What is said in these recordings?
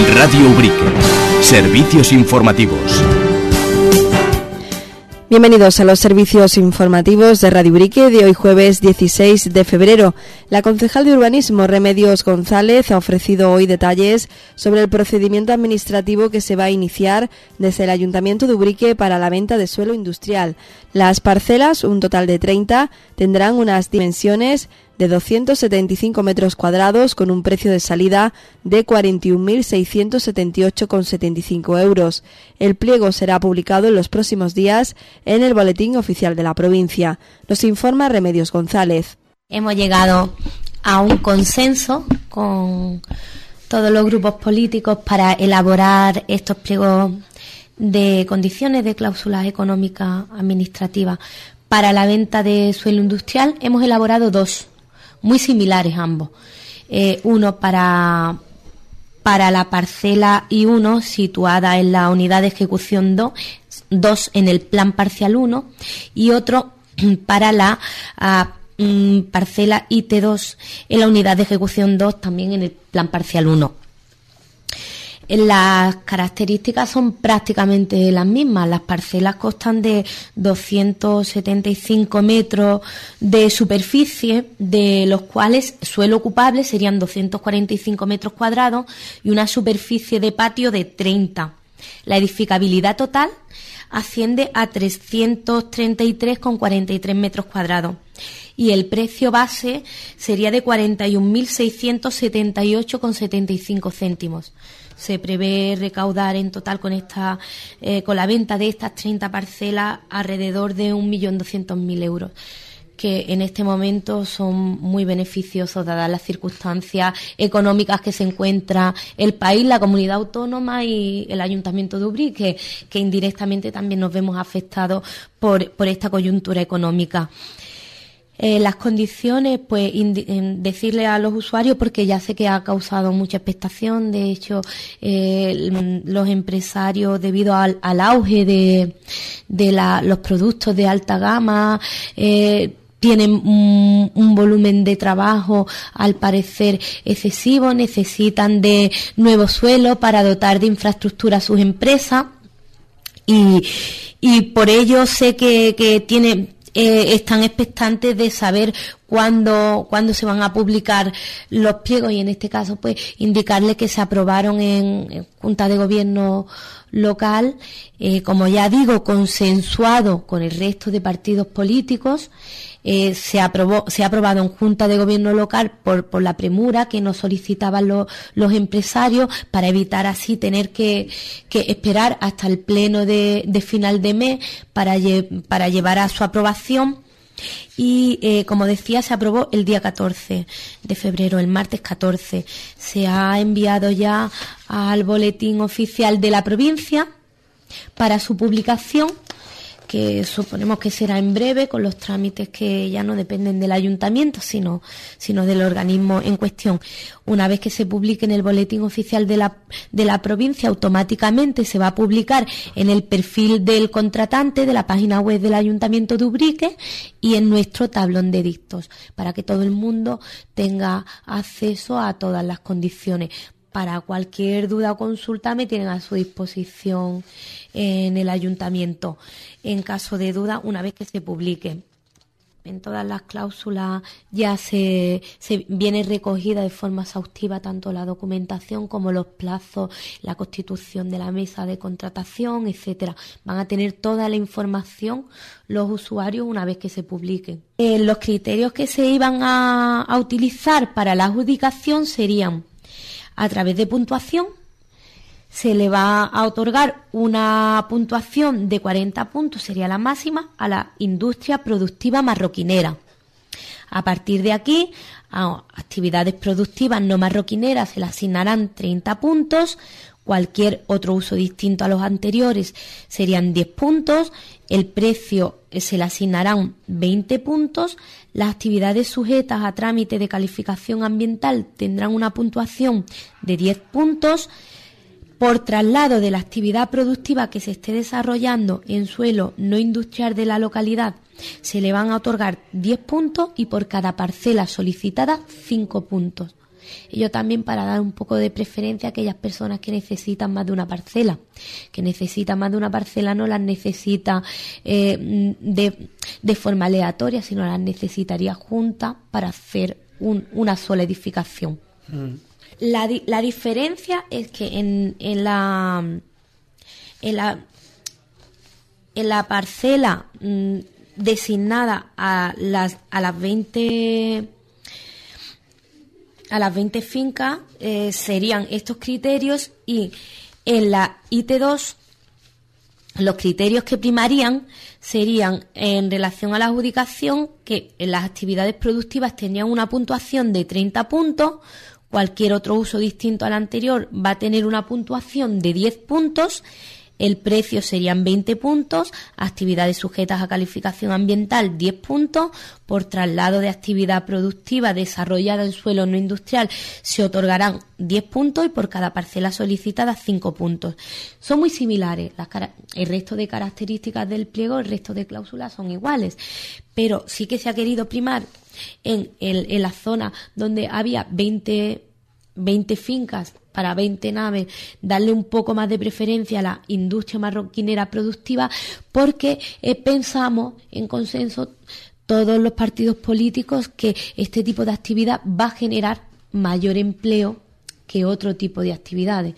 Radio Ubrique. Servicios informativos. Bienvenidos a los servicios informativos de Radio Ubrique de hoy jueves 16 de febrero. La concejal de Urbanismo, Remedios González, ha ofrecido hoy detalles sobre el procedimiento administrativo que se va a iniciar desde el Ayuntamiento de Ubrique para la venta de suelo industrial. Las parcelas, un total de 30, tendrán unas dimensiones de 275 metros cuadrados con un precio de salida de 41.678,75 euros. El pliego será publicado en los próximos días en el Boletín Oficial de la provincia. Nos informa Remedios González. Hemos llegado a un consenso con todos los grupos políticos para elaborar estos pliegos de condiciones de cláusulas económicas administrativas para la venta de suelo industrial. Hemos elaborado dos, muy similares ambos. Uno para la parcela I1 situada en la unidad de ejecución 2 en el plan parcial 1 y otro para la parcela IT2 en la unidad de ejecución 2 también en el plan parcial 1. Las características son prácticamente las mismas. Las parcelas constan de 275 metros de superficie, de los cuales suelo ocupable serían 245 metros cuadrados y una superficie de patio de 30. La edificabilidad total asciende a 333,43 metros cuadrados y el precio base sería de 41.678,75 céntimos. Se prevé recaudar en total con la venta de estas 30 parcelas alrededor de 1.200.000 euros, que en este momento son muy beneficiosos dadas las circunstancias económicas que se encuentra el país, la comunidad autónoma y el Ayuntamiento de Ubrique, que indirectamente también nos vemos afectados por esta coyuntura económica. Las condiciones, pues decirle a los usuarios, porque ya sé que ha causado mucha expectación. De hecho, los empresarios, debido al auge de los productos de alta gama, tienen un volumen de trabajo al parecer excesivo, necesitan de nuevo suelo para dotar de infraestructura a sus empresas y por ello sé que están expectantes de saber cuándo se van a publicar los pliegos y en este caso pues indicarles que se aprobaron en Junta de Gobierno local, como ya digo, consensuado con el resto de partidos políticos. Se ha aprobado en Junta de Gobierno local por la premura que nos solicitaban los empresarios para evitar así tener que esperar hasta el pleno de final de mes para llevar a su aprobación. Y como decía, se aprobó el día 14 de febrero, el martes 14. Se ha enviado ya al Boletín Oficial de la provincia para su publicación, que suponemos que será en breve, con los trámites que ya no dependen del ayuntamiento, sino del organismo en cuestión. Una vez que se publique en el Boletín Oficial de la provincia, automáticamente se va a publicar en el perfil del contratante de la página web del Ayuntamiento de Ubrique y en nuestro tablón de dictos, para que todo el mundo tenga acceso a todas las condiciones. Para cualquier duda o consulta me tienen a su disposición en el ayuntamiento. En caso de duda, una vez que se publique, en todas las cláusulas ya se viene recogida de forma exhaustiva tanto la documentación como los plazos, la constitución de la mesa de contratación, etcétera. Van a tener toda la información los usuarios una vez que se publiquen. Los criterios que se iban a utilizar para la adjudicación serían: a través de puntuación, se le va a otorgar una puntuación de 40 puntos, sería la máxima, a la industria productiva marroquinera. A partir de aquí, a actividades productivas no marroquineras se le asignarán 30 puntos, cualquier otro uso distinto a los anteriores serían 10 puntos, el precio se le asignarán 20 puntos, las actividades sujetas a trámite de calificación ambiental tendrán una puntuación de 10 puntos, por traslado de la actividad productiva que se esté desarrollando en suelo no industrial de la localidad se le van a otorgar 10 puntos y por cada parcela solicitada 5 puntos. Ello también para dar un poco de preferencia a aquellas personas que necesitan más de una parcela. Que necesitan más de una parcela no las necesita de forma aleatoria, sino las necesitaría juntas para hacer una sola edificación. La diferencia es que en la parcela designada a las 20 fincas serían estos criterios, y en la IT2 los criterios que primarían serían en relación a la adjudicación, que en las actividades productivas tenían una puntuación de 30 puntos, cualquier otro uso distinto al anterior va a tener una puntuación de 10 puntos, el precio serían 20 puntos, actividades sujetas a calificación ambiental 10 puntos, por traslado de actividad productiva desarrollada en suelo no industrial se otorgarán 10 puntos y por cada parcela solicitada 5 puntos. Son muy similares, el resto de características del pliego, el resto de cláusulas son iguales, pero sí que se ha querido primar en la zona donde había 20 fincas para 20 naves, darle un poco más de preferencia a la industria marroquinera productiva, porque pensamos en consenso todos los partidos políticos que este tipo de actividad va a generar mayor empleo que otro tipo de actividades.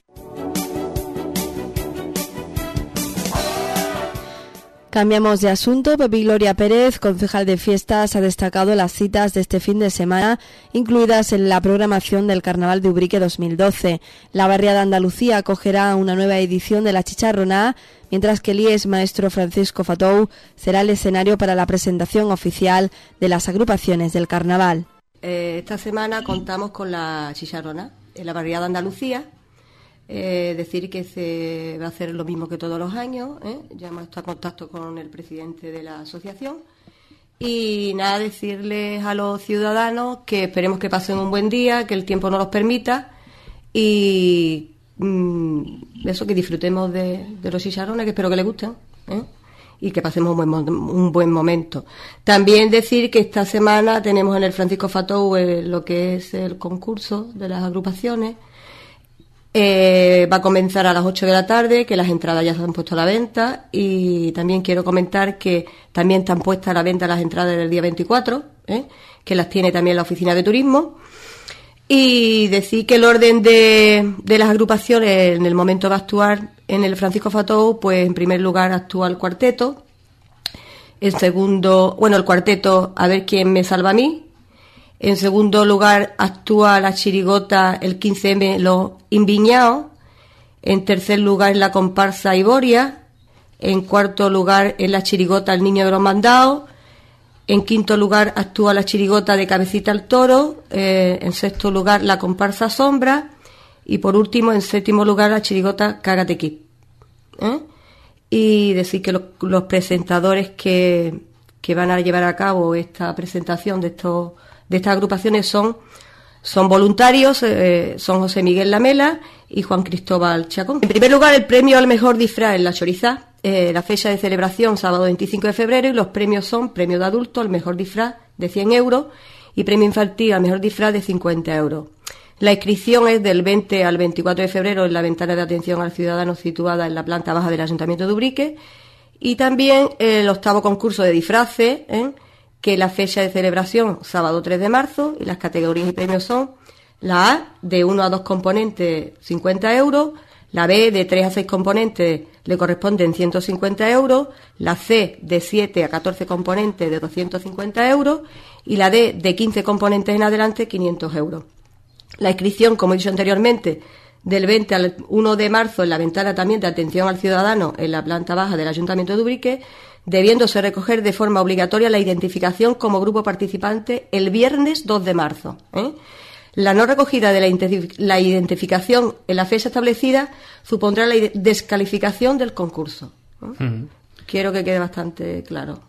Cambiamos de asunto. Pepi Gloria Pérez, concejal de fiestas, ha destacado las citas de este fin de semana, incluidas en la programación del Carnaval de Ubrique 2012. La barriada Andalucía acogerá una nueva edición de la Chicharroná, mientras que el IES Maestro Francisco Fatou será el escenario para la presentación oficial de las agrupaciones del Carnaval. Esta semana contamos con la Chicharroná en la barriada Andalucía. Decir que se va a hacer lo mismo que todos los años, ya hemos estado en contacto con el presidente de la asociación, y nada, decirles a los ciudadanos que esperemos que pasen un buen día, que el tiempo nos los permita, y eso, que disfrutemos de los chicharrones, que espero que les gusten, y que pasemos un buen momento. También decir que esta semana tenemos en el Francisco Fatou lo que es el concurso de las agrupaciones. Va a comenzar a las 8 de la tarde, que las entradas ya se han puesto a la venta, y también quiero comentar que también están puestas a la venta las entradas del día 24, que las tiene también la oficina de turismo, y decir que el orden de las agrupaciones en el momento va a actuar en el Francisco Fatou, pues en primer lugar actúa el cuarteto, en segundo, el cuarteto A ver quién me salva a mí. En segundo lugar actúa la chirigota, el 15M, Los Inviñados. En tercer lugar la comparsa Iboria. En cuarto lugar en la chirigota El Niño de los Mandados. En quinto lugar actúa la chirigota de Cabecita al Toro. En sexto lugar la comparsa Sombra. Y por último, en séptimo lugar, la chirigota Cágate Kid. Y decir que los presentadores que van a llevar a cabo esta presentación de estas agrupaciones son voluntarios, son José Miguel Lamela y Juan Cristóbal Chacón. En primer lugar, el premio al mejor disfraz en La Chorizá, la fecha de celebración sábado 25 de febrero, y los premios son premio de adulto al mejor disfraz de 100 euros y premio infantil al mejor disfraz de 50 euros. La inscripción es del 20 al 24 de febrero en la ventana de atención al ciudadano situada en la planta baja del Ayuntamiento de Ubrique, y también el octavo concurso de disfraces, que la fecha de celebración sábado 3 de marzo, y las categorías y premios son la A, de 1 a 2 componentes, 50 euros, la B, de 3 a 6 componentes, le corresponden 150 euros, la C, de 7 a 14 componentes, de 250 euros, y la D, de 15 componentes en adelante, 500 euros. La inscripción, como he dicho anteriormente, del 20 al 1 de marzo en la ventana también de atención al ciudadano en la planta baja del Ayuntamiento de Ubrique, debiéndose recoger de forma obligatoria la identificación como grupo participante el viernes 2 de marzo. La no recogida de la identificación en la fecha establecida supondrá la descalificación del concurso. Quiero que quede bastante claro.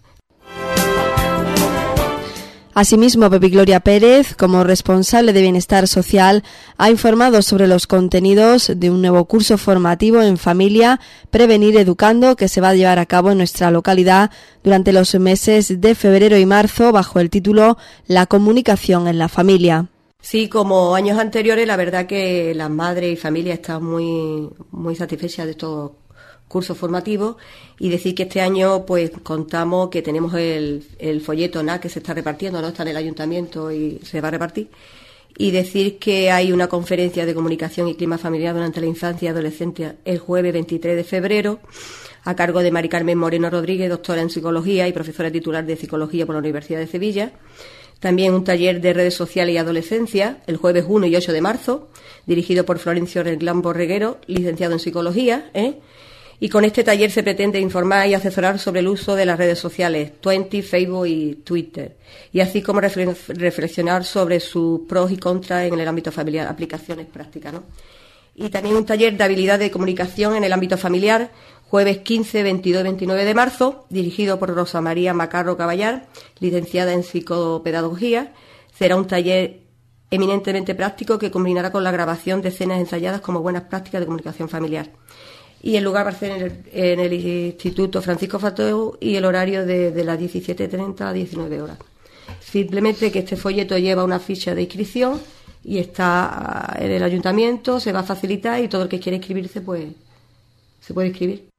Asimismo, Pepi Gloria Pérez, como responsable de Bienestar Social, ha informado sobre los contenidos de un nuevo curso formativo en familia, Prevenir Educando, que se va a llevar a cabo en nuestra localidad durante los meses de febrero y marzo bajo el título La comunicación en la familia. Sí, como años anteriores, la verdad que las madres y familias están muy satisfechas de estos cursos formativos, y decir que este año pues contamos que tenemos el folleto que se está repartiendo, ¿no? Está en el ayuntamiento y se va a repartir, y decir que hay una conferencia de comunicación y clima familiar durante la infancia y adolescencia el jueves 23 de febrero a cargo de Mari Carmen Moreno Rodríguez, doctora en psicología y profesora titular de psicología por la Universidad de Sevilla. También un taller de redes sociales y adolescencia el jueves 1 y 8 de marzo, dirigido por Florencio Reglán Borreguero, licenciado en psicología, Y con este taller se pretende informar y asesorar sobre el uso de las redes sociales, Facebook y Twitter, y así como reflexionar sobre sus pros y contras en el ámbito familiar, aplicaciones prácticas, ¿no? Y también un taller de habilidad de comunicación en el ámbito familiar, jueves 15, 22 y 29 de marzo, dirigido por Rosa María Macarro Caballar, licenciada en psicopedagogía. Será un taller eminentemente práctico que combinará con la grabación de escenas ensayadas como buenas prácticas de comunicación familiar. Y el lugar va a ser en el Instituto Francisco Fateu y el horario de las 17:30 a 19 horas. Simplemente que este folleto lleva una ficha de inscripción y está en el ayuntamiento, se va a facilitar y todo el que quiera inscribirse pues se puede inscribir.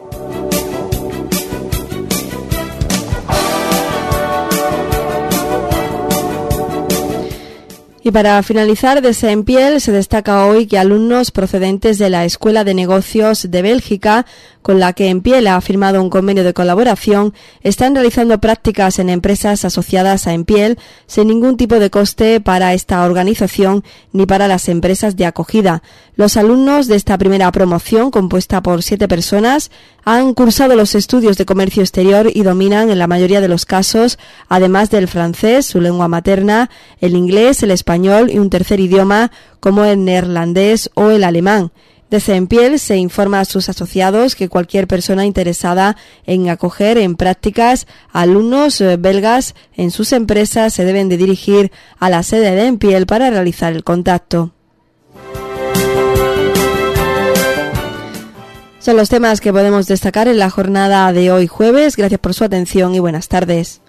Y para finalizar, de SEMPIEL se destaca hoy que alumnos procedentes de la Escuela de Negocios de Bélgica, con la que EMPIEL ha firmado un convenio de colaboración, están realizando prácticas en empresas asociadas a EMPIEL sin ningún tipo de coste para esta organización ni para las empresas de acogida. Los alumnos de esta primera promoción, compuesta por 7 personas, han cursado los estudios de comercio exterior y dominan en la mayoría de los casos, además del francés, su lengua materna, el inglés, el español y un tercer idioma como el neerlandés o el alemán. De SEMPIEL se informa a sus asociados que cualquier persona interesada en acoger en prácticas a alumnos belgas en sus empresas se deben de dirigir a la sede de EMPIEL para realizar el contacto. Son los temas que podemos destacar en la jornada de hoy jueves. Gracias por su atención y buenas tardes.